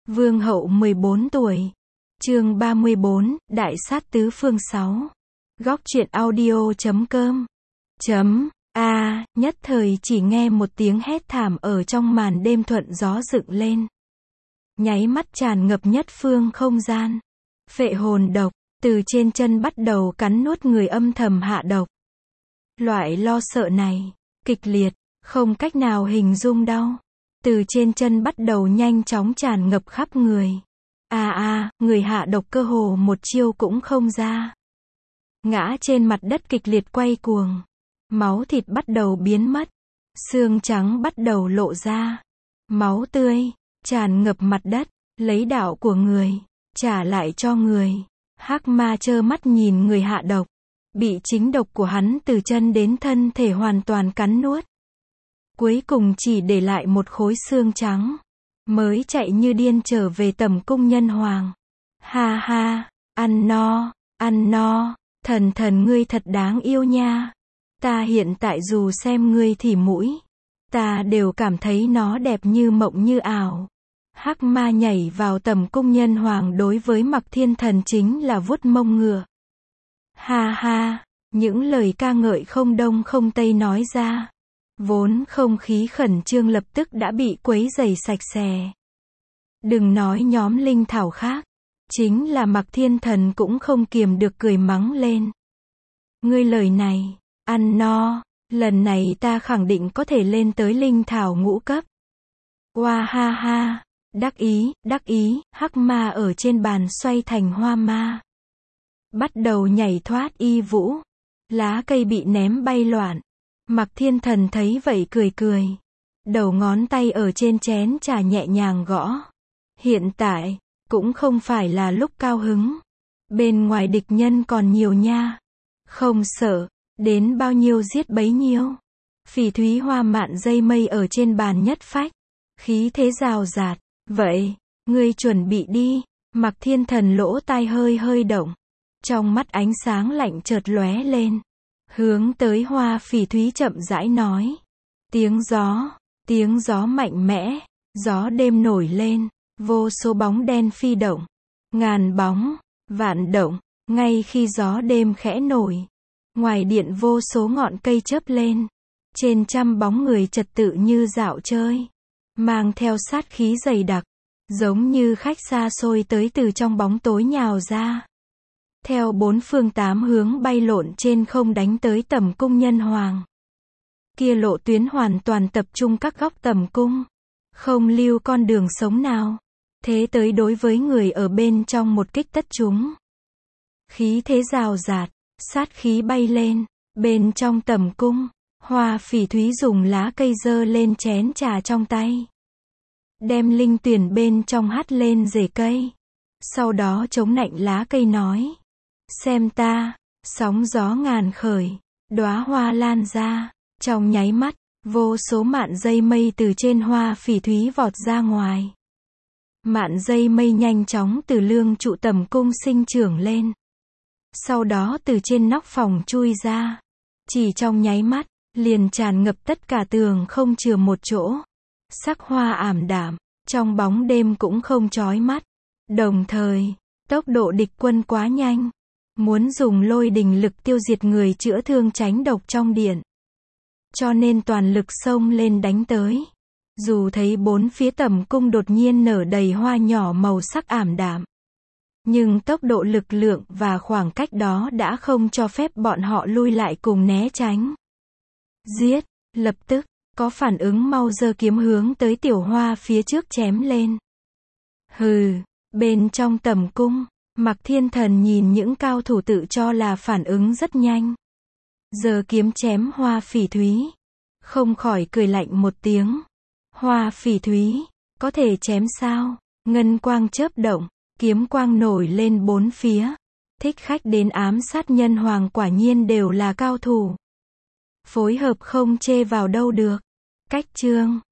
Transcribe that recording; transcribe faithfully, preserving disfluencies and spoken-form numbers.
Vương hậu mười bốn tuổi. Chương ba mươi bốn, Đại sát tứ phương sáu. Góc truyện audio chấm com. Chấm. A, nhất thời chỉ nghe một tiếng hét thảm ở trong màn đêm thuận gió dựng lên. Nháy mắt tràn ngập nhất phương không gian. Phệ hồn độc, từ trên chân bắt đầu cắn nuốt người âm thầm hạ độc. Loại lo sợ này, kịch liệt, không cách nào hình dung đau. Từ trên chân bắt đầu nhanh chóng tràn ngập khắp người. À à, người hạ độc cơ hồ một chiêu cũng không ra. Ngã trên mặt đất kịch liệt quay cuồng. Máu thịt bắt đầu biến mất. Xương trắng bắt đầu lộ ra. Máu tươi, tràn ngập mặt đất, lấy đạo của người, trả lại cho người. Hắc ma trơ mắt nhìn người hạ độc. Bị chính độc của hắn từ chân đến thân thể hoàn toàn cắn nuốt. Cuối cùng chỉ để lại một khối xương trắng. Mới chạy như điên trở về tầm cung nhân hoàng. Ha ha, ăn no, ăn no, thần thần ngươi thật đáng yêu nha. Ta hiện tại dù xem ngươi thì mũi, ta đều cảm thấy nó đẹp như mộng như ảo. Hắc ma nhảy vào tầm cung nhân hoàng đối với Mặc Thiên Thần chính là vuốt mông ngựa. Ha ha, những lời ca ngợi không đông không tây nói ra. Vốn không khí khẩn trương lập tức đã bị quấy rầy sạch sẽ. Đừng nói nhóm linh thảo khác, chính là Mặc Thiên Thần cũng không kiềm được cười mắng lên. Ngươi lời này, ăn no, lần này ta khẳng định có thể lên tới linh thảo ngũ cấp. Oa ha ha, đắc ý, đắc ý, hắc ma ở trên bàn xoay thành hoa ma. Bắt đầu nhảy thoát y vũ, lá cây bị ném bay loạn. Mặc Thiên Thần thấy vậy cười cười. Đầu ngón tay ở trên chén trà nhẹ nhàng gõ. Hiện tại, cũng không phải là lúc cao hứng. Bên ngoài địch nhân còn nhiều nha. Không sợ, đến bao nhiêu giết bấy nhiêu. Phỉ thúy hoa mạn dây mây ở trên bàn nhất phách. Khí thế rào rạt. Vậy, ngươi chuẩn bị đi. Mặc Thiên Thần lỗ tai hơi hơi động. Trong mắt ánh sáng lạnh chợt lóe lên. Hướng tới hoa phỉ thúy chậm rãi nói. Tiếng gió, tiếng gió mạnh mẽ, gió đêm nổi lên, vô số bóng đen phi động. Ngàn bóng, vạn động, ngay khi gió đêm khẽ nổi. Ngoài điện vô số ngọn cây chớp lên. Trên trăm bóng người trật tự như dạo chơi. Mang theo sát khí dày đặc, giống như khách xa xôi tới từ trong bóng tối nhào ra. Theo bốn phương tám hướng bay lộn trên không đánh tới tầm cung nhân hoàng. Kia lộ tuyến hoàn toàn tập trung các góc tầm cung. Không lưu con đường sống nào. Thế tới đối với người ở bên trong một kích tất chúng. Khí thế rào rạt, sát khí bay lên. Bên trong tầm cung, hoa phỉ thúy dùng lá cây dơ lên chén trà trong tay. Đem linh tuyển bên trong hắt lên rễ cây. Sau đó chống nạnh lá cây nói. Xem ta, sóng gió ngàn khởi, đóa hoa lan ra, trong nháy mắt, vô số mạn dây mây từ trên hoa phỉ thúy vọt ra ngoài. Mạn dây mây nhanh chóng từ lương trụ tầm cung sinh trưởng lên. Sau đó từ trên nóc phòng chui ra. Chỉ trong nháy mắt, liền tràn ngập tất cả tường không chừa một chỗ. Sắc hoa ảm đạm, trong bóng đêm cũng không chói mắt. Đồng thời, tốc độ địch quân quá nhanh. Muốn dùng lôi đình lực tiêu diệt người chữa thương tránh độc trong điện. Cho nên toàn lực xông lên đánh tới. Dù thấy bốn phía tầm cung đột nhiên nở đầy hoa nhỏ màu sắc ảm đạm. Nhưng tốc độ lực lượng và khoảng cách đó đã không cho phép bọn họ lui lại cùng né tránh. Giết, lập tức, có phản ứng mau giơ kiếm hướng tới tiểu hoa phía trước chém lên. Hừ, bên trong tầm cung. Mặc Thiên Thần nhìn những cao thủ tự cho là phản ứng rất nhanh. Giờ kiếm chém hoa phỉ thúy. Không khỏi cười lạnh một tiếng. Hoa phỉ thúy, có thể chém sao? Ngân quang chớp động, kiếm quang nổi lên bốn phía. Thích khách đến ám sát nhân hoàng quả nhiên đều là cao thủ. Phối hợp không chê vào đâu được. Cách chương.